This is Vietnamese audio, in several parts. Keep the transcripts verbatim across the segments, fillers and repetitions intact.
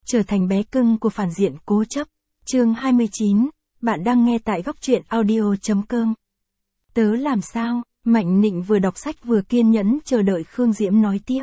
trở thành bé cưng của phản diện cố chấp. Chương hai mươi chín, bạn đang nghe tại góc truyện audio.com. Tớ làm sao? Mạnh Nịnh vừa đọc sách vừa kiên nhẫn chờ đợi Khương Diễm nói tiếp.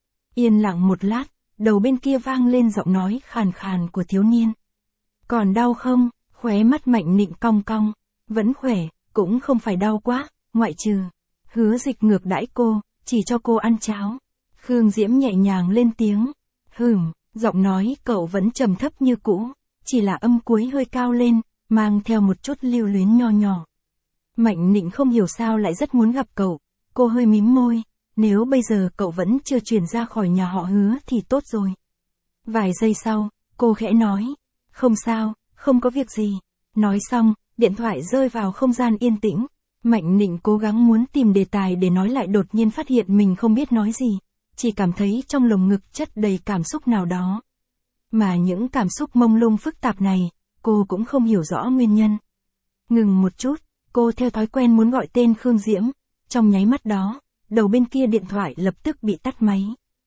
Yên lặng một lát, đầu bên kia vang lên giọng nói khàn khàn của thiếu niên. Còn đau không? Khóe mắt Mạnh Nịnh cong cong. Vẫn khỏe, cũng không phải đau quá, ngoại trừ. Hứa Dịch ngược đãi cô, chỉ cho cô ăn cháo. Khương Diễm nhẹ nhàng lên tiếng. Hừm, giọng nói cậu vẫn trầm thấp như cũ, chỉ là âm cuối hơi cao lên, mang theo một chút lưu luyến nho nhỏ. Mạnh Nịnh không hiểu sao lại rất muốn gặp cậu, cô hơi mím môi, nếu bây giờ cậu vẫn chưa chuyển ra khỏi nhà họ Hứa thì tốt rồi. Vài giây sau, cô khẽ nói, không sao, không có việc gì. Nói xong, điện thoại rơi vào không gian yên tĩnh. Mạnh Nịnh cố gắng muốn tìm đề tài để nói lại, đột nhiên phát hiện mình không biết nói gì, chỉ cảm thấy trong lồng ngực chất đầy cảm xúc nào đó. Mà những cảm xúc mông lung phức tạp này, cô cũng không hiểu rõ nguyên nhân. Ngừng một chút, cô theo thói quen muốn gọi tên Khương Diễm, trong nháy mắt đó, đầu bên kia điện thoại lập tức bị tắt máy.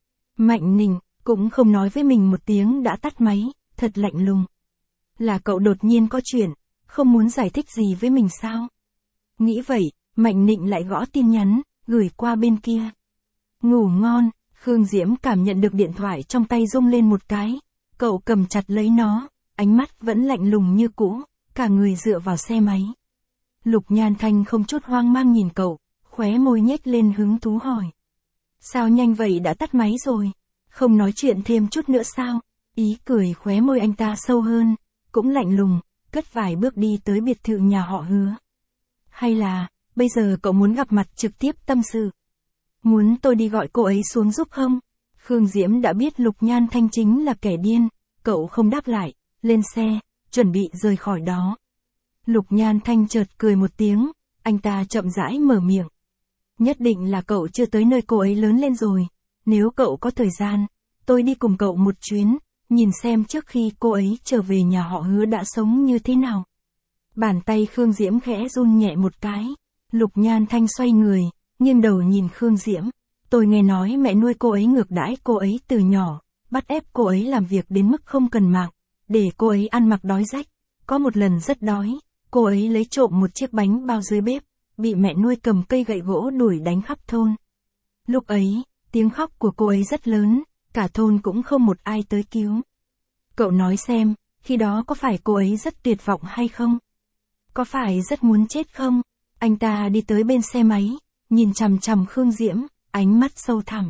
Mạnh Nịnh cũng không nói với mình một tiếng đã tắt máy, thật lạnh lùng. Là cậu đột nhiên có chuyện, không muốn giải thích gì với mình sao? Nghĩ vậy, Mạnh Nịnh lại gõ tin nhắn, gửi qua bên kia. Ngủ ngon. Khương Diễm cảm nhận được điện thoại trong tay rung lên một cái. Cậu cầm chặt lấy nó, ánh mắt vẫn lạnh lùng như cũ, cả người dựa vào xe máy. Lục Nhan Thanh không chút hoang mang nhìn cậu, khóe môi nhếch lên hứng thú hỏi. Sao nhanh vậy đã tắt máy rồi? Không nói chuyện thêm chút nữa sao? Ý cười khóe môi anh ta sâu hơn, cũng lạnh lùng, cất vài bước đi tới biệt thự nhà họ Hứa. Hay là, bây giờ cậu muốn gặp mặt trực tiếp tâm sự? Muốn tôi đi gọi cô ấy xuống giúp không? Khương Diễm đã biết Lục Nhan Thanh chính là kẻ điên, cậu không đáp lại, lên xe, chuẩn bị rời khỏi đó. Lục Nhan Thanh chợt cười một tiếng, anh ta chậm rãi mở miệng. Nhất định là cậu chưa tới nơi cô ấy lớn lên rồi, nếu cậu có thời gian, tôi đi cùng cậu một chuyến, nhìn xem trước khi cô ấy trở về nhà họ Hứa đã sống như thế nào. Bàn tay Khương Diễm khẽ run nhẹ một cái, Lục Nhan Thanh xoay người, nghiêng đầu nhìn Khương Diễm. Tôi nghe nói mẹ nuôi cô ấy ngược đãi cô ấy từ nhỏ, bắt ép cô ấy làm việc đến mức không cần mạng, để cô ấy ăn mặc đói rách. Có một lần rất đói, cô ấy lấy trộm một chiếc bánh bao dưới bếp, bị mẹ nuôi cầm cây gậy gỗ đuổi đánh khắp thôn. Lúc ấy, tiếng khóc của cô ấy rất lớn, cả thôn cũng không một ai tới cứu. Cậu nói xem, khi đó có phải cô ấy rất tuyệt vọng hay không? Có phải rất muốn chết không? Anh ta đi tới bên xe máy, nhìn chằm chằm Khương Diễm, ánh mắt sâu thẳm.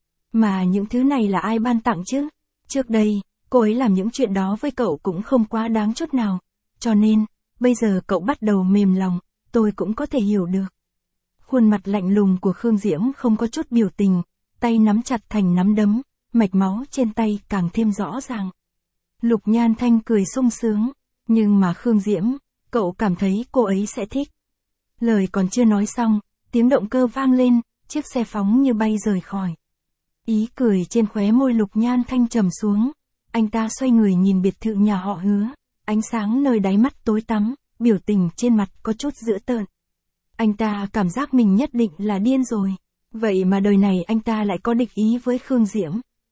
Mà những thứ này là ai ban tặng chứ? Trước đây, cô ấy làm những chuyện đó với cậu cũng không quá đáng chút nào. Cho nên, bây giờ cậu bắt đầu mềm lòng, tôi cũng có thể hiểu được. Khuôn mặt lạnh lùng của Khương Diễm không có chút biểu tình, tay nắm chặt thành nắm đấm, mạch máu trên tay càng thêm rõ ràng. Lục Nhan Thanh cười sung sướng, nhưng mà Khương Diễm, cậu cảm thấy cô ấy sẽ thích. Lời còn chưa nói xong, tiếng động cơ vang lên, chiếc xe phóng như bay rời khỏi. Ý cười trên khóe môi Lục Nhan Thanh trầm xuống, anh ta xoay người nhìn biệt thự nhà họ Hứa, ánh sáng nơi đáy mắt tối tăm, biểu tình trên mặt có chút dữ tợn. Anh ta cảm giác mình nhất định là điên rồi, vậy mà đời này anh ta lại có địch ý với Khương Diễm.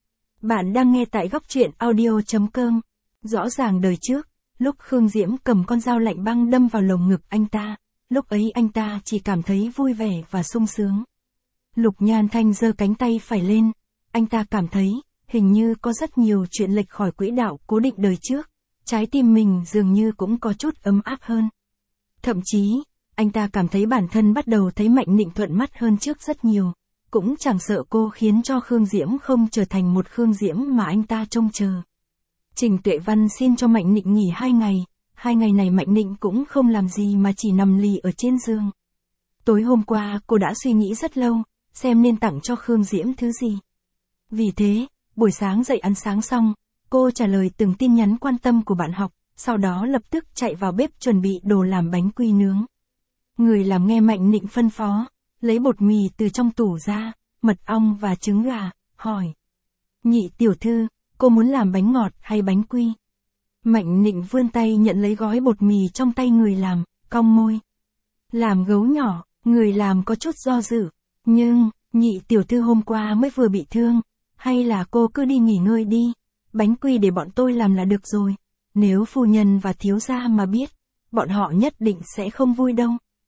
Bạn đang nghe tại góc truyện audio.com. Rõ ràng đời trước, lúc Khương Diễm cầm con dao lạnh băng đâm vào lồng ngực anh ta, lúc ấy anh ta chỉ cảm thấy vui vẻ và sung sướng. Lục Nhan Thanh giơ cánh tay phải lên, anh ta cảm thấy, hình như có rất nhiều chuyện lệch khỏi quỹ đạo cố định đời trước, trái tim mình dường như cũng có chút ấm áp hơn. Thậm chí, anh ta cảm thấy bản thân bắt đầu thấy Mạnh Nịnh thuận mắt hơn trước rất nhiều, cũng chẳng sợ cô khiến cho Khương Diễm không trở thành một Khương Diễm mà anh ta trông chờ. Trình Tuệ Văn xin cho Mạnh Nịnh nghỉ hai ngày, hai ngày này Mạnh Nịnh cũng không làm gì mà chỉ nằm lì ở trên giường. Tối hôm qua cô đã suy nghĩ rất lâu, xem nên tặng cho Khương Diễm thứ gì. Vì thế, buổi sáng dậy ăn sáng xong, cô trả lời từng tin nhắn quan tâm của bạn học, sau đó lập tức chạy vào bếp chuẩn bị đồ làm bánh quy nướng. Người làm nghe Mạnh Nịnh phân phó, lấy bột mì từ trong tủ ra, mật ong và trứng gà, hỏi. Nhị tiểu thư, cô muốn làm bánh ngọt hay bánh quy? Mạnh Nịnh vươn tay nhận lấy gói bột mì trong tay người làm, cong môi. Làm gấu nhỏ, người làm có chút do dự. Nhưng, nhị tiểu thư hôm qua mới vừa bị thương, hay là cô cứ đi nghỉ ngơi đi, bánh quy để bọn tôi làm là được rồi. Nếu phu nhân và thiếu gia mà biết, bọn họ nhất định sẽ không vui đâu.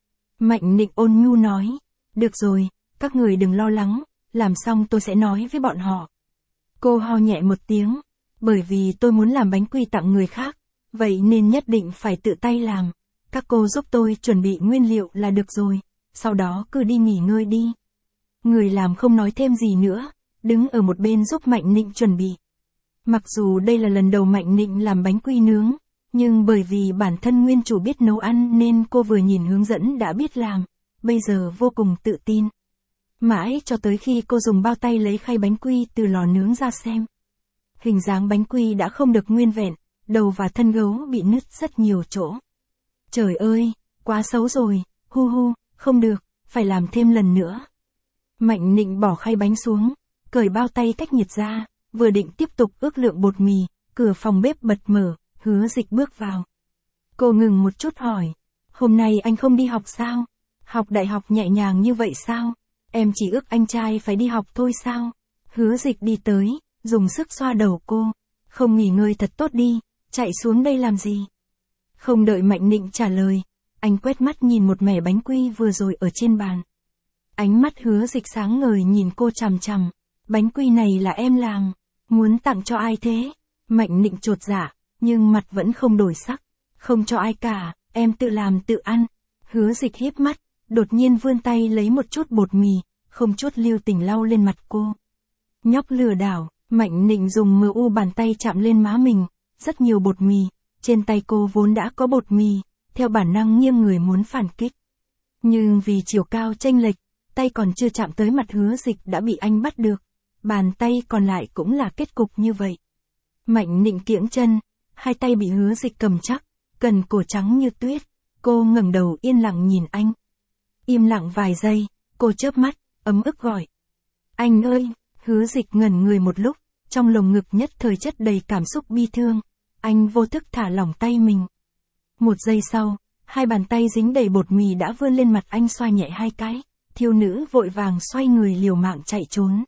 Mạnh Nịnh ôn nhu nói, được rồi, các người đừng lo lắng, làm xong tôi sẽ nói với bọn họ. Cô ho nhẹ một tiếng, bởi vì tôi muốn làm bánh quy tặng người khác, vậy nên nhất định phải tự tay làm. Các cô giúp tôi chuẩn bị nguyên liệu là được rồi, sau đó cứ đi nghỉ ngơi đi. Người làm không nói thêm gì nữa, đứng ở một bên giúp Mạnh Nịnh chuẩn bị. Mặc dù đây là lần đầu Mạnh Nịnh làm bánh quy nướng, nhưng bởi vì bản thân nguyên chủ biết nấu ăn nên cô vừa nhìn hướng dẫn đã biết làm, bây giờ vô cùng tự tin. Mãi cho tới khi cô dùng bao tay lấy khay bánh quy từ lò nướng ra xem. Hình dáng bánh quy đã không được nguyên vẹn, đầu và thân gấu bị nứt rất nhiều chỗ. Trời ơi, quá xấu rồi, hu hu, không được, phải làm thêm lần nữa. Mạnh Nịnh bỏ khay bánh xuống, cởi bao tay cách nhiệt ra, vừa định tiếp tục ước lượng bột mì, cửa phòng bếp bật mở, Hứa Dịch bước vào. Cô ngừng một chút hỏi, hôm nay anh không đi học sao? Học đại học nhẹ nhàng như vậy sao? Em chỉ ước anh trai phải đi học thôi sao? Hứa Dịch đi tới, dùng sức xoa đầu cô, không nghỉ ngơi thật tốt đi, chạy xuống đây làm gì? Không đợi Mạnh Nịnh trả lời, anh quét mắt nhìn một mẻ bánh quy vừa rồi ở trên bàn. Ánh mắt Hứa Dịch sáng ngời nhìn cô chằm chằm, bánh quy này là em làm, muốn tặng cho ai thế? Mạnh Nịnh chột dạ, nhưng mặt vẫn không đổi sắc, không cho ai cả, em tự làm tự ăn. Hứa Dịch híp mắt, đột nhiên vươn tay lấy một chút bột mì, không chút lưu tình lau lên mặt cô. Nhóc lừa đảo, Mạnh Nịnh dùng mờ u bàn tay chạm lên má mình, rất nhiều bột mì, trên tay cô vốn đã có bột mì, theo bản năng nghiêng người muốn phản kích. Nhưng vì chiều cao chênh lệch, tay còn chưa chạm tới mặt Hứa Dịch đã bị anh bắt được, bàn tay còn lại cũng là kết cục như vậy. Mạnh Nịnh kiễng chân, hai tay bị Hứa Dịch cầm chắc, cần cổ trắng như tuyết, cô ngẩng đầu yên lặng nhìn anh. Im lặng vài giây, cô chớp mắt, ấm ức gọi. Anh ơi, Hứa Dịch ngẩn người một lúc, trong lồng ngực nhất thời chất đầy cảm xúc bi thương, anh vô thức thả lỏng tay mình. Một giây sau, hai bàn tay dính đầy bột mì đã vươn lên mặt anh xoa nhẹ hai cái, thiếu nữ vội vàng xoay người liều mạng chạy trốn.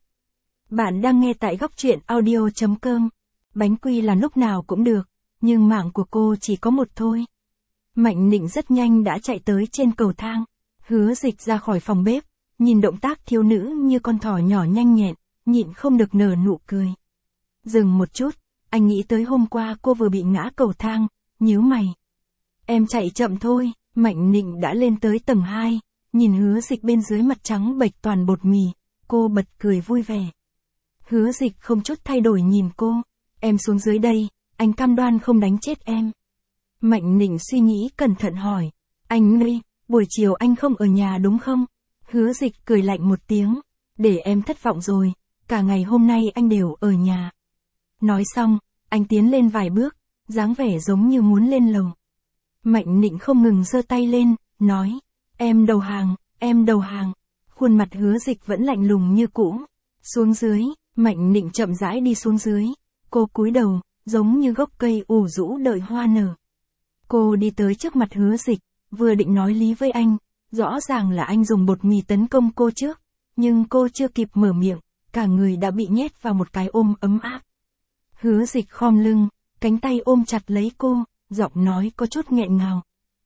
Bạn đang nghe tại góc truyện audio chấm com. Bánh quy là lúc nào cũng được, nhưng mạng của cô chỉ có một thôi. Mạnh Nịnh rất nhanh đã chạy tới trên cầu thang. Hứa Dịch ra khỏi phòng bếp, nhìn động tác thiếu nữ như con thỏ nhỏ nhanh nhẹn, nhịn không được nở nụ cười. Dừng một chút, anh nghĩ tới hôm qua cô vừa bị ngã cầu thang, nhíu mày. Em chạy chậm thôi. Mạnh Nịnh đã lên tới tầng hai, nhìn Hứa Dịch bên dưới mặt trắng bệch toàn bột mì, cô bật cười vui vẻ. Hứa Dịch không chút thay đổi nhìn cô, em xuống dưới đây, anh cam đoan không đánh chết em. Mạnh Nịnh suy nghĩ cẩn thận hỏi, anh ơi, buổi chiều anh không ở nhà đúng không? Hứa Dịch cười lạnh một tiếng, để em thất vọng rồi, cả ngày hôm nay anh đều ở nhà. Nói xong, anh tiến lên vài bước, dáng vẻ giống như muốn lên lầu. Mạnh Nịnh không ngừng giơ tay lên, nói, em đầu hàng, em đầu hàng. Khuôn mặt Hứa Dịch vẫn lạnh lùng như cũ. Xuống dưới, Mạnh Nịnh chậm rãi đi xuống dưới, cô cúi đầu, giống như gốc cây ủ rũ đợi hoa nở. Cô đi tới trước mặt Hứa Dịch, vừa định nói lý với anh, rõ ràng là anh dùng bột mì tấn công cô trước, nhưng cô chưa kịp mở miệng, cả người đã bị nhét vào một cái ôm ấm áp. Hứa Dịch khom lưng, cánh tay ôm chặt lấy cô, giọng nói có chút nghẹn ngào.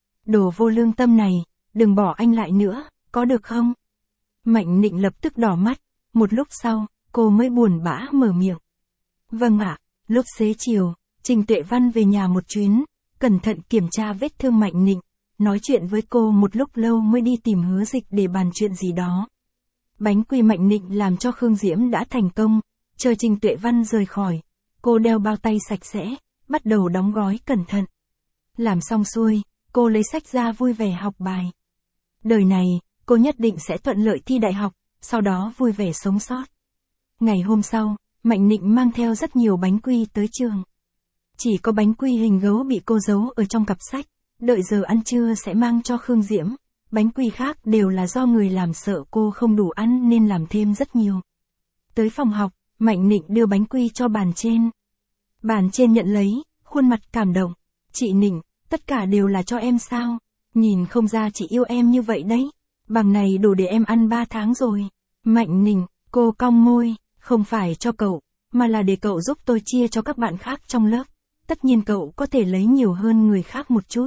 Đồ vô lương tâm này, đừng bỏ anh lại nữa, có được không? Mạnh Nịnh lập tức đỏ mắt, một lúc sau, cô mới buồn bã mở miệng. Vâng ạ. Lúc xế chiều, Trình Tuệ Văn về nhà một chuyến, cẩn thận kiểm tra vết thương Mạnh Nịnh, nói chuyện với cô một lúc lâu mới đi tìm Hứa Dịch để bàn chuyện gì đó. Bánh quy Mạnh Nịnh làm cho Khương Diễm đã thành công, chờ Trình Tuệ Văn rời khỏi, cô đeo bao tay sạch sẽ, bắt đầu đóng gói cẩn thận. Làm xong xuôi, cô lấy sách ra vui vẻ học bài. Đời này, cô nhất định sẽ thuận lợi thi đại học, sau đó vui vẻ sống sót. Ngày hôm sau, Mạnh Nịnh mang theo rất nhiều bánh quy tới trường. Chỉ có bánh quy hình gấu bị cô giấu ở trong cặp sách, đợi giờ ăn trưa sẽ mang cho Khương Diễm. Bánh quy khác đều là do người làm sợ cô không đủ ăn nên làm thêm rất nhiều. Tới phòng học, Mạnh Nịnh đưa bánh quy cho bàn trên. Bàn trên nhận lấy, khuôn mặt cảm động. Chị Nịnh, tất cả đều là cho em sao? Nhìn không ra chị yêu em như vậy đấy. Bằng này đủ để em ăn ba tháng rồi. Mạnh Nịnh, cô cong môi, không phải cho cậu, mà là để cậu giúp tôi chia cho các bạn khác trong lớp. Tất nhiên cậu có thể lấy nhiều hơn người khác một chút.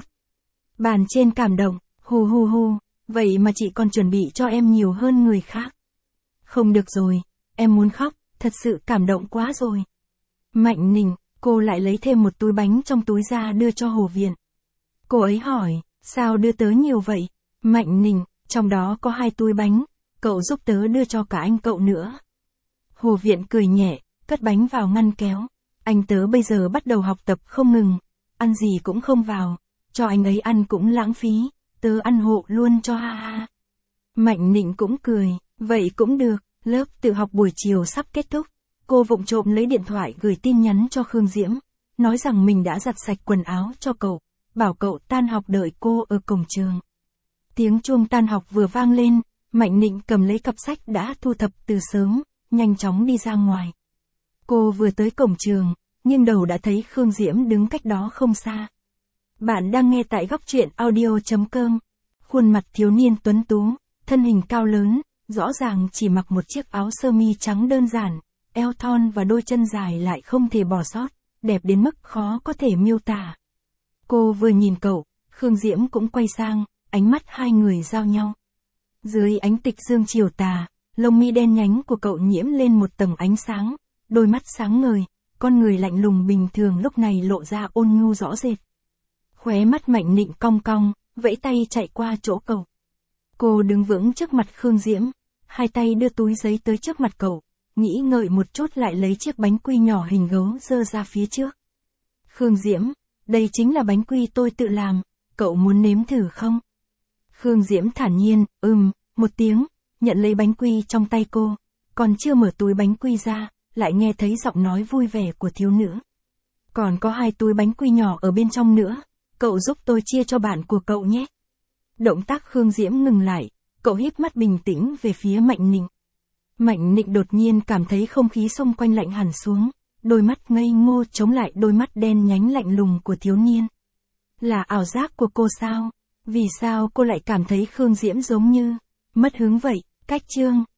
Bàn trên cảm động, hu hu hu, vậy mà chị còn chuẩn bị cho em nhiều hơn người khác. Không được rồi, em muốn khóc, thật sự cảm động quá rồi. Mạnh Nịnh, cô lại lấy thêm một túi bánh trong túi ra đưa cho Hồ Viện. Cô ấy hỏi, sao đưa tớ nhiều vậy? Mạnh Nịnh, trong đó có hai túi bánh, cậu giúp tớ đưa cho cả anh cậu nữa. Hồ Viện cười nhẹ, cất bánh vào ngăn kéo. Anh tớ bây giờ bắt đầu học tập không ngừng, ăn gì cũng không vào, cho anh ấy ăn cũng lãng phí, tớ ăn hộ luôn cho ha ha. Mạnh Nịnh cũng cười, vậy cũng được, lớp tự học buổi chiều sắp kết thúc. Cô vụng trộm lấy điện thoại gửi tin nhắn cho Khương Diễm, nói rằng mình đã giặt sạch quần áo cho cậu, bảo cậu tan học đợi cô ở cổng trường. Tiếng chuông tan học vừa vang lên, Mạnh Nịnh cầm lấy cặp sách đã thu thập từ sớm, nhanh chóng đi ra ngoài. Cô vừa tới cổng trường, nhưng đầu đã thấy Khương Diễm đứng cách đó không xa. Bạn đang nghe tại góc truyện audio chấm com. Khuôn mặt thiếu niên tuấn tú, thân hình cao lớn, rõ ràng chỉ mặc một chiếc áo sơ mi trắng đơn giản, eo thon và đôi chân dài lại không thể bỏ sót, đẹp đến mức khó có thể miêu tả. Cô vừa nhìn cậu, Khương Diễm cũng quay sang, ánh mắt hai người giao nhau. Dưới ánh tịch dương chiều tà, lông mi đen nhánh của cậu nhiễm lên một tầng ánh sáng, đôi mắt sáng ngời, con người lạnh lùng bình thường lúc này lộ ra ôn nhu rõ rệt. Khóe mắt Mạnh Nịnh cong cong, vẫy tay chạy qua chỗ cậu. Cô đứng vững trước mặt Khương Diễm, hai tay đưa túi giấy tới trước mặt cậu, nghĩ ngợi một chút lại lấy chiếc bánh quy nhỏ hình gấu giơ ra phía trước. Khương Diễm, đây chính là bánh quy tôi tự làm, cậu muốn nếm thử không? Khương Diễm thản nhiên, ừm, một tiếng, nhận lấy bánh quy trong tay cô, còn chưa mở túi bánh quy ra, lại nghe thấy giọng nói vui vẻ của thiếu nữ. Còn có hai túi bánh quy nhỏ ở bên trong nữa, cậu giúp tôi chia cho bạn của cậu nhé. Động tác Khương Diễm ngừng lại, cậu híp mắt bình tĩnh về phía Mạnh Nịnh. Mạnh Nịnh đột nhiên cảm thấy không khí xung quanh lạnh hẳn xuống, đôi mắt ngây ngô chống lại đôi mắt đen nhánh lạnh lùng của thiếu niên. Là ảo giác của cô sao? Vì sao cô lại cảm thấy Khương Diễm giống như mất hứng vậy? Cách chương